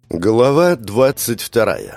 Глава 22.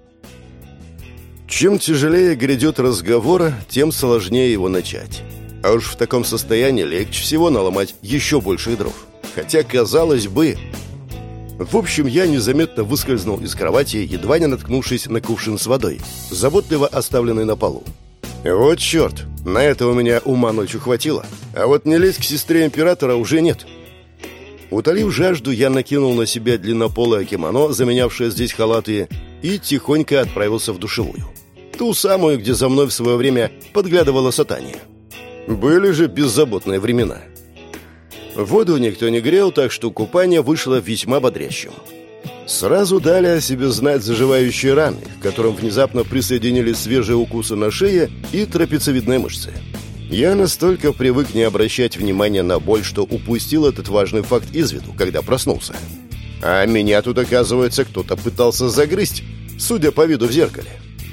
Чем тяжелее грядет разговор, тем сложнее его начать. А уж в таком состоянии легче всего наломать еще больших дров. Хотя, казалось бы... В общем, я незаметно выскользнул из кровати, едва не наткнувшись на кувшин с водой, заботливо оставленный на полу. Вот черт, на это у меня ума ночью хватило. А вот не лезть к сестре императора уже нет. Утолив жажду, я накинул на себя длиннополое кимоно, заменявшее здесь халаты, и тихонько отправился в душевую. Ту самую, где за мной в свое время подглядывала сатания. Были же беззаботные времена. Воду никто не грел, так что купание вышло весьма бодрящим. Сразу дали о себе знать заживающие раны, к которым внезапно присоединились свежие укусы на шее и трапециевидные мышцы. Я настолько привык не обращать внимания на боль, что упустил этот важный факт из виду, когда проснулся. А меня тут, оказывается, кто-то пытался загрызть, судя по виду в зеркале.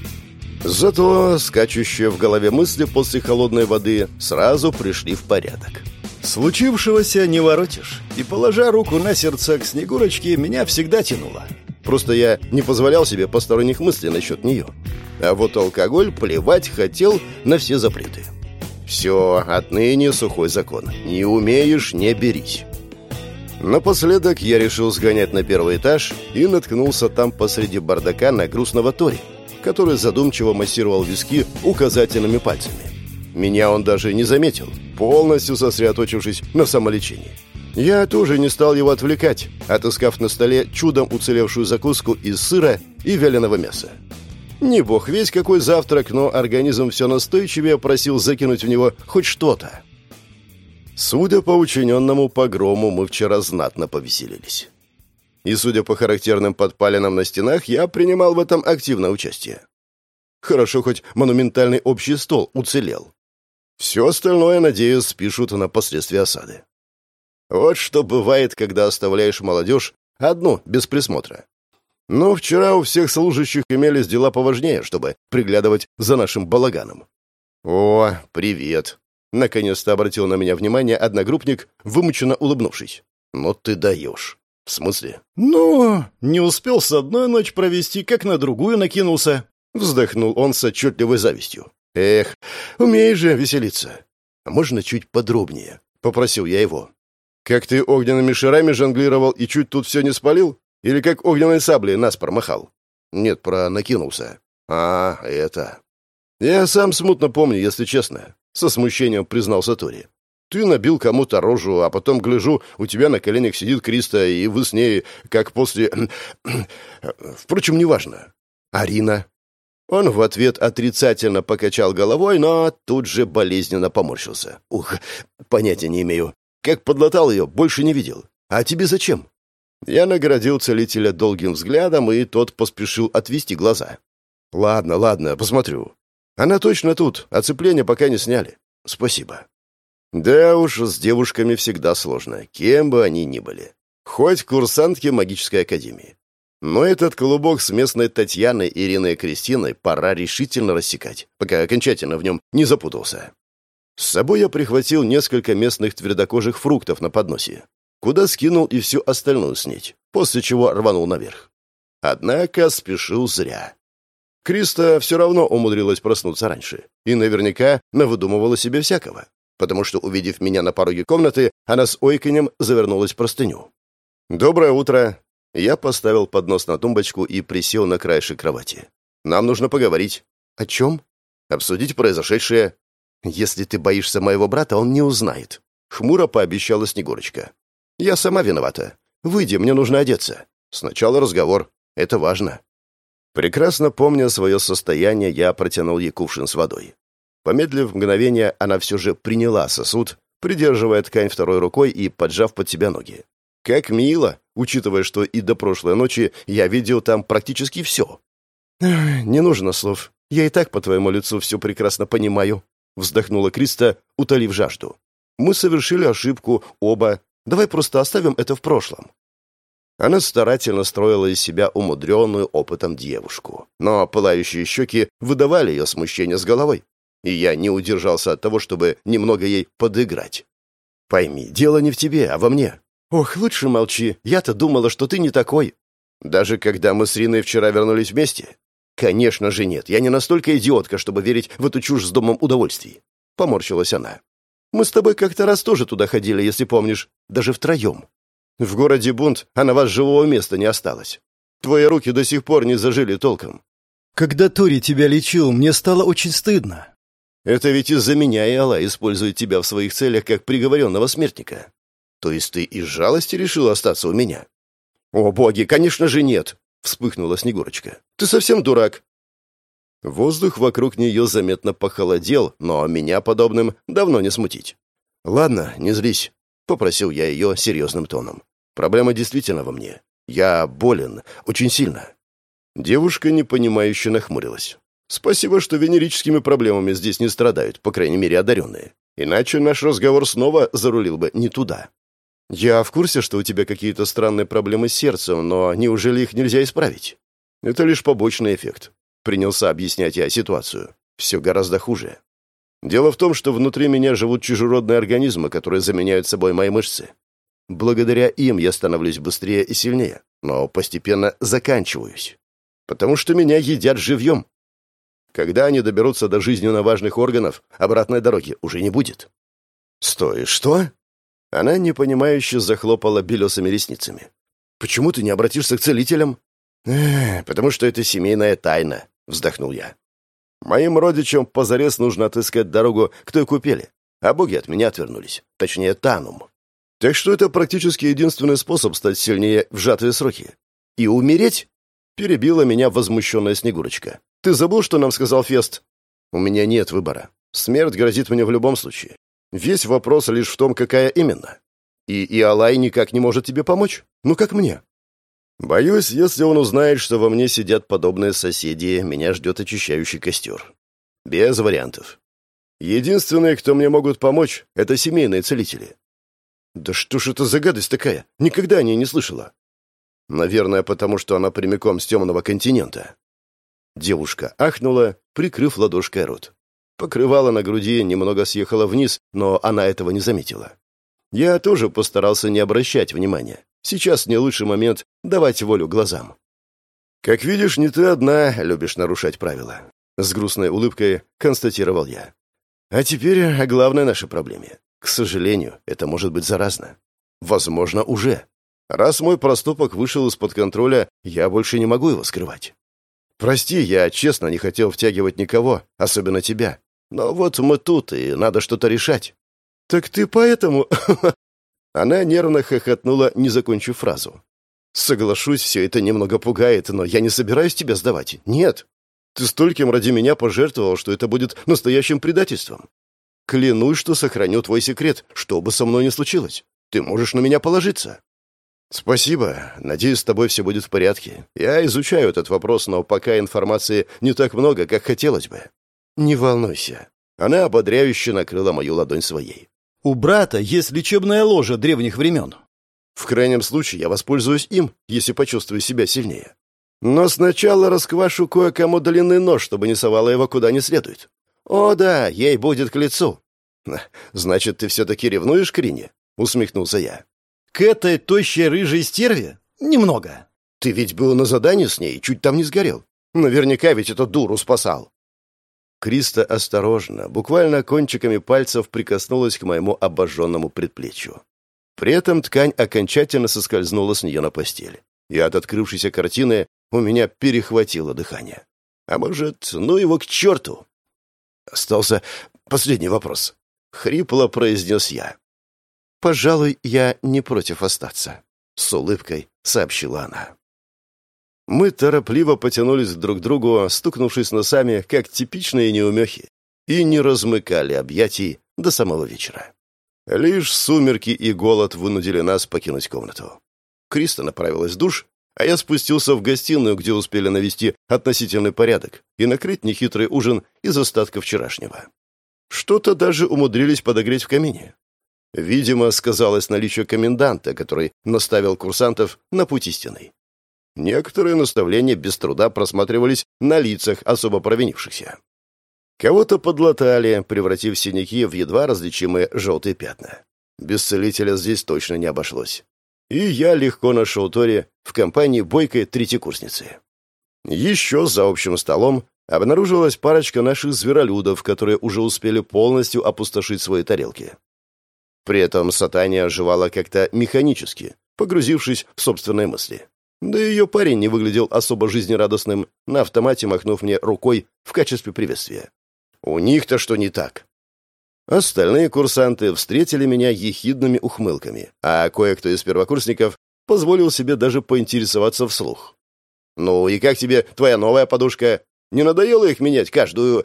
Зато скачущие в голове мысли после холодной воды сразу пришли в порядок. Случившегося не воротишь, и, положа руку на сердце к Снегурочке, меня всегда тянуло. Просто я не позволял себе посторонних мыслей насчет нее. А вот алкоголь плевать хотел на все запреты. Все, отныне сухой закон. Не умеешь — не берись. Напоследок я решил сгонять на первый этаж и наткнулся там посреди бардака на грустного Тори, который задумчиво массировал виски указательными пальцами. Меня он даже не заметил, полностью сосредоточившись на самолечении. Я тоже не стал его отвлекать, отыскав на столе чудом уцелевшую закуску из сыра и вяленого мяса. Не бог весть какой завтрак, но организм все настойчивее просил закинуть в него хоть что-то. Судя по учиненному погрому, мы вчера знатно повеселились. И, судя по характерным подпалинам на стенах, я принимал в этом активное участие. Хорошо, хоть монументальный общий стол уцелел. Все остальное, надеюсь, спишут на последствия осады. Вот что бывает, когда оставляешь молодежь одну, без присмотра. Но вчера у всех служащих имелись дела поважнее, чтобы приглядывать за нашим балаганом. «О, привет!» — наконец-то обратил на меня внимание одногруппник, вымученно улыбнувшись. «Ну ты даешь!» «В смысле?» «Ну, не успел с одной ночь провести, как на другую накинулся!» — вздохнул он с отчетливой завистью. «Эх, умеешь же веселиться!» «А можно чуть подробнее?» — попросил я его. «Как ты огненными шарами жонглировал и чуть тут все не спалил? Или как огненной саблей наспор махал?» «Нет, про накинулся». «А, это...» «Я сам смутно помню, если честно», — со смущением признался Тори. «Ты набил кому-то рожу, а потом, гляжу, у тебя на коленях сидит Криста, и вы с ней, как после... Впрочем, неважно. Арина?» Он в ответ отрицательно покачал головой, но тут же болезненно поморщился. «Ух, понятия не имею. Как подлатал ее, больше не видел. А тебе зачем?» Я наградил целителя долгим взглядом, и тот поспешил отвести глаза. «Ладно, посмотрю. Она точно тут, оцепление пока не сняли. Спасибо». Да уж, с девушками всегда сложно, кем бы они ни были. Хоть курсантки магической академии. Но этот клубок с местной Татьяной, Ириной и Кристиной пора решительно рассекать, пока окончательно в нем не запутался. С собой я прихватил несколько местных твердокожих фруктов на подносе, куда скинул и всю остальную снеть, после чего рванул наверх. Однако спешил зря. Криста все равно умудрилась проснуться раньше и наверняка навыдумывала себе всякого, потому что, увидев меня на пороге комнаты, она с ойканьем завернулась в простыню. «Доброе утро!» Я поставил поднос на тумбочку и присел на краешек кровати. «Нам нужно поговорить». «О чем?» «Обсудить произошедшее». «Если ты боишься моего брата, он не узнает», — хмуро пообещала Снегурочка. «Я сама виновата. Выйди, мне нужно одеться. Сначала разговор. Это важно». Прекрасно помня свое состояние, я протянул ей кувшин с водой. Помедлив мгновение, она все же приняла сосуд, придерживая ткань второй рукой и поджав под себя ноги. Как мило, учитывая, что и до прошлой ночи я видел там практически все. «Не нужно слов. Я и так по твоему лицу все прекрасно понимаю», — вздохнула Криста, утолив жажду. «Мы совершили ошибку, оба. Давай просто оставим это в прошлом». Она старательно строила из себя умудренную опытом девушку, но пылающие щеки выдавали ее смущение с головой, и я не удержался от того, чтобы немного ей подыграть. «Пойми, дело не в тебе, а во мне». «Ох, лучше молчи. Я-то думала, что ты не такой». Даже когда мы с Риной вчера вернулись вместе? Конечно же нет. Я не настолько идиотка, чтобы верить в эту чушь с домом удовольствий. Поморщилась она. Мы с тобой как-то раз тоже туда ходили, если помнишь. Даже втроем. В городе бунт, а на вас живого места не осталось. Твои руки до сих пор не зажили толком. Когда Тори тебя лечил, мне стало очень стыдно. Это ведь из-за меня и Алла использует тебя в своих целях как приговоренного смертника. То есть ты из жалости решил остаться у меня? О, боги, конечно же нет, вспыхнула Снегурочка. Ты совсем дурак. Воздух вокруг нее заметно похолодел, но меня подобным давно не смутить. Ладно, не злись, попросил я ее серьезным тоном. Проблема действительно во мне. Я болен, очень сильно. Девушка непонимающе нахмурилась. Спасибо, что венерическими проблемами здесь не страдают, по крайней мере, одаренные. Иначе наш разговор снова зарулил бы не туда. Я в курсе, что у тебя какие-то странные проблемы с сердцем, но неужели их нельзя исправить? Это лишь побочный эффект. Принялся объяснять я ситуацию. Все гораздо хуже. Дело в том, что внутри меня живут чужеродные организмы, которые заменяют собой мои мышцы. Благодаря им я становлюсь быстрее и сильнее, но постепенно заканчиваюсь. Потому что меня едят живьем. Когда они доберутся до жизненно важных органов, обратной дороги уже не будет. Стой, что? Она непонимающе захлопала белесыми ресницами. Почему ты не обратишься к целителям? Потому что это семейная тайна, вздохнул я. Моим родичам позарез нужно отыскать дорогу к той купели, а боги от меня отвернулись, точнее Танум. Так что это практически единственный способ стать сильнее в сжатые сроки. И умереть? Перебила меня возмущенная Снегурочка. Ты забыл, что нам сказал Фест? У меня нет выбора. Смерть грозит мне в любом случае. Весь вопрос лишь в том, какая именно. И Иолай никак не может тебе помочь. Ну, как мне? Боюсь, если он узнает, что во мне сидят подобные соседи, меня ждет очищающий костер. Без вариантов. Единственные, кто мне могут помочь, это семейные целители. Да что ж это за гадость такая? Никогда о ней не слышала. Наверное, потому что она прямиком с темного континента. Девушка ахнула, прикрыв ладошкой рот. Покрывало на груди немного съехало вниз, но она этого не заметила. Я тоже постарался не обращать внимания. Сейчас не лучший момент давать волю глазам. «Как видишь, не ты одна любишь нарушать правила», — с грустной улыбкой констатировал я. «А теперь о главной нашей проблеме. К сожалению, это может быть заразно. Возможно, уже. Раз мой проступок вышел из-под контроля, я больше не могу его скрывать. Прости, я честно не хотел втягивать никого, особенно тебя. Но вот мы тут, и надо что-то решать». «Так ты поэтому...» Она нервно хохотнула, не закончив фразу. «Соглашусь, все это немного пугает, но я не собираюсь тебя сдавать. Нет. Ты стольким ради меня пожертвовал, что это будет настоящим предательством. Клянусь, что сохраню твой секрет, что бы со мной ни случилось. Ты можешь на меня положиться». «Спасибо. Надеюсь, с тобой все будет в порядке. Я изучаю этот вопрос, но пока информации не так много, как хотелось бы». «Не волнуйся». Она ободряюще накрыла мою ладонь своей. У брата есть лечебное ложе древних времен. В крайнем случае я воспользуюсь им, если почувствую себя сильнее. Но сначала расквашу кое-кому длинный нож, чтобы не совала его куда не следует. О да, ей будет к лицу. Значит, ты все-таки ревнуешь к Рине? Усмехнулся я. К этой тощей рыжей стерве? Немного. Ты ведь был на задании с ней, чуть там не сгорел. Наверняка ведь эту дуру спасал. Криста осторожно, буквально кончиками пальцев прикоснулась к моему обожженному предплечью. При этом ткань окончательно соскользнула с нее на постель. И от открывшейся картины у меня перехватило дыхание. А может, ну его к черту? Остался последний вопрос. Хрипло произнес я. «Пожалуй, я не против остаться», — с улыбкой сообщила она. Мы торопливо потянулись друг к другу, стукнувшись носами, как типичные неумехи, и не размыкали объятий до самого вечера. Лишь сумерки и голод вынудили нас покинуть комнату. Криста направилась в душ, а я спустился в гостиную, где успели навести относительный порядок и накрыть нехитрый ужин из остатков вчерашнего. Что-то даже умудрились подогреть в камине. Видимо, сказалось наличие коменданта, который наставил курсантов на путь истинный. Некоторые наставления без труда просматривались на лицах особо провинившихся. Кого-то подлатали, превратив синяки в едва различимые желтые пятна. Без целителя здесь точно не обошлось. И я легко нашел Тори в компании бойкой третьекурсницы. Еще за общим столом обнаружилась парочка наших зверолюдов, которые уже успели полностью опустошить свои тарелки. При этом Сатания оживала как-то механически, погрузившись в собственные мысли. Да и ее парень не выглядел особо жизнерадостным, на автомате махнув мне рукой в качестве приветствия. У них-то что не так? Остальные курсанты встретили меня ехидными ухмылками, а кое-кто из первокурсников позволил себе даже поинтересоваться вслух. «Ну и как тебе твоя новая подушка? Не надоело их менять каждую...»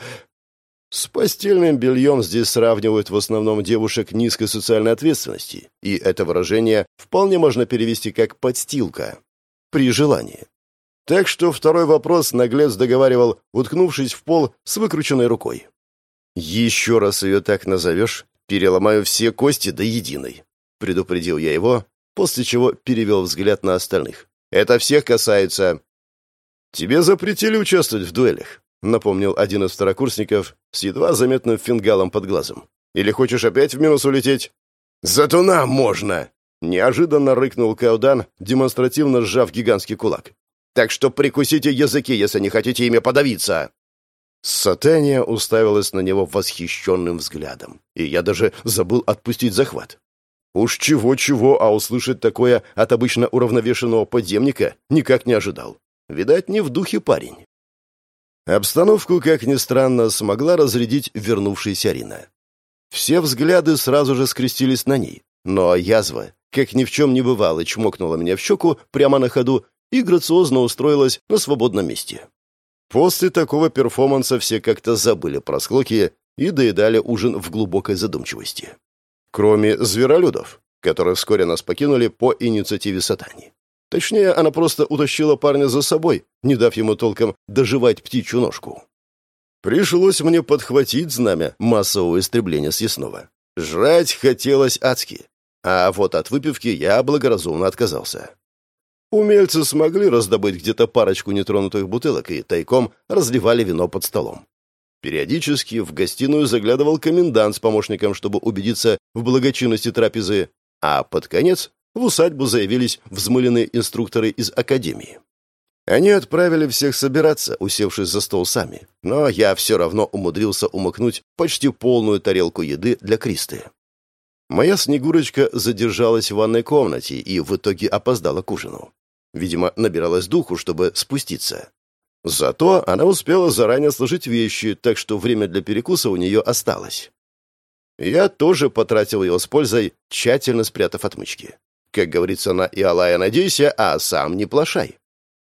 С постельным бельем здесь сравнивают в основном девушек низкой социальной ответственности, и это выражение вполне можно перевести как «подстилка» при желании. Так что второй вопрос наглец договаривал, уткнувшись в пол с выкрученной рукой. «Еще раз ее так назовешь, переломаю все кости до единой», — предупредил я его, после чего перевел взгляд на остальных. «Это всех касается». «Тебе запретили участвовать в дуэлях», — напомнил один из второкурсников с едва заметным фингалом под глазом. «Или хочешь опять в минус улететь?» «Зато нам можно!» — неожиданно рыкнул Каудан, демонстративно сжав гигантский кулак. «Так что прикусите языки, если не хотите ими подавиться!» Сатания уставилась на него восхищенным взглядом, и я даже забыл отпустить захват. Уж чего-чего, а услышать такое от обычно уравновешенного подземника никак не ожидал. Видать, не в духе парень. Обстановку, как ни странно, смогла разрядить вернувшаяся Рина. Все взгляды сразу же скрестились на ней, но язва, как ни в чем не бывало, чмокнула меня в щеку прямо на ходу и грациозно устроилась на свободном месте. После такого перформанса все как-то забыли про склоки и доедали ужин в глубокой задумчивости. Кроме зверолюдов, которые вскоре нас покинули по инициативе Сатани. Точнее, она просто утащила парня за собой, не дав ему толком доживать птичью ножку. Пришлось мне подхватить знамя массового истребления съестного. Жрать хотелось адски, а вот от выпивки я благоразумно отказался. Умельцы смогли раздобыть где-то парочку нетронутых бутылок и тайком разливали вино под столом. Периодически в гостиную заглядывал комендант с помощником, чтобы убедиться в благочинности трапезы, а под конец в усадьбу заявились взмыленные инструкторы из академии. Они отправили всех собираться, усевшись за стол сами, но я все равно умудрился умыкнуть почти полную тарелку еды для Кристы. Моя Снегурочка задержалась в ванной комнате и в итоге опоздала к ужину. Видимо, набиралась духу, чтобы спуститься. Зато она успела заранее сложить вещи, так что время для перекуса у нее осталось. Я тоже потратил его с пользой, тщательно спрятав отмычки. Как говорится на «Иалая надейся, а сам не плашай».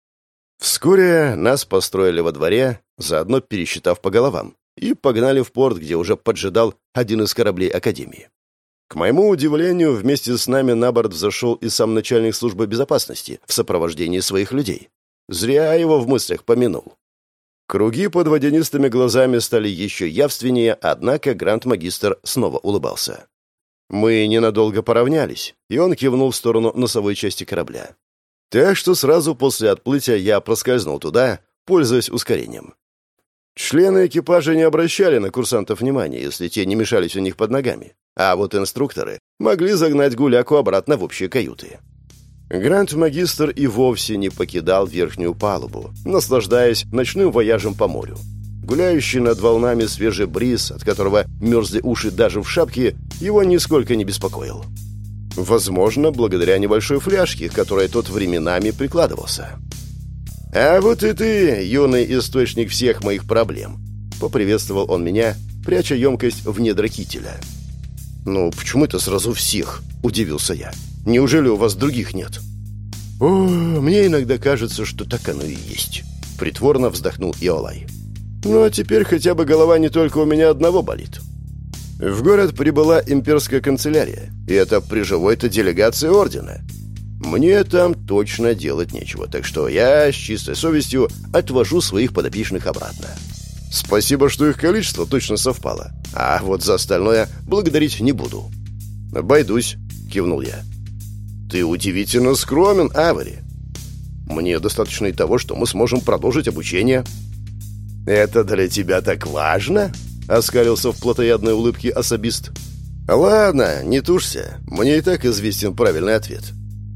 Вскоре нас построили во дворе, заодно пересчитав по головам, и погнали в порт, где уже поджидал один из кораблей Академии. К моему удивлению, вместе с нами на борт взошел и сам начальник службы безопасности в сопровождении своих людей. Зря его в мыслях помянул. Круги под водянистыми глазами стали еще явственнее, однако гранд-магистр снова улыбался. Мы ненадолго поравнялись, и он кивнул в сторону носовой части корабля. Так что сразу после отплытия я проскользнул туда, пользуясь ускорением. Члены экипажа не обращали на курсантов внимания, если те не мешались у них под ногами, а вот инструкторы могли загнать гуляку обратно в общие каюты. Гранд-магистр и вовсе не покидал верхнюю палубу, наслаждаясь ночным вояжем по морю. Гуляющий над волнами свежий бриз, от которого мерзли уши даже в шапке, его нисколько не беспокоил. Возможно, благодаря небольшой фляжке, к которой тот временами прикладывался. «А вот и ты, юный источник всех моих проблем», — поприветствовал он меня, пряча емкость в недра кителя. «Ну, почему это сразу всех?» — удивился я. «Неужели у вас других нет?» «О, мне иногда кажется, что так оно и есть», — притворно вздохнул Иолай. «Ну, а теперь хотя бы голова не только у меня одного болит». В город прибыла имперская канцелярия, и это при живой-то делегации ордена. Мне там точно делать нечего, так что я с чистой совестью отвожу своих подопечных обратно. Спасибо, что их количество точно совпало, а вот за остальное благодарить не буду. «Обойдусь», — кивнул я. «Ты удивительно скромен, Авари. Мне достаточно и того, что мы сможем продолжить обучение». «Это для тебя так важно?» — оскалился в плотоядной улыбке особист. «Ладно, не тушься, мне и так известен правильный ответ».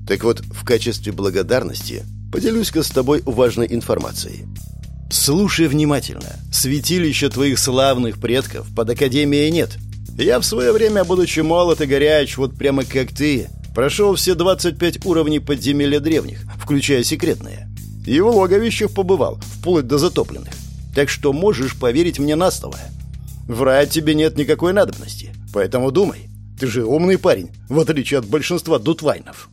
Так вот, в качестве благодарности поделюсь-ка с тобой важной информацией. Слушай внимательно. Святилища твоих славных предков под Академией нет. Я в свое время, будучи молод и горяч, вот прямо как ты, прошел все 25 уровней подземелья древних, включая секретные. И в логовищах побывал, вплоть до затопленных. Так что можешь поверить мне на слово. Врать тебе нет никакой надобности, поэтому думай. Ты же умный парень, в отличие от большинства дутвайнов.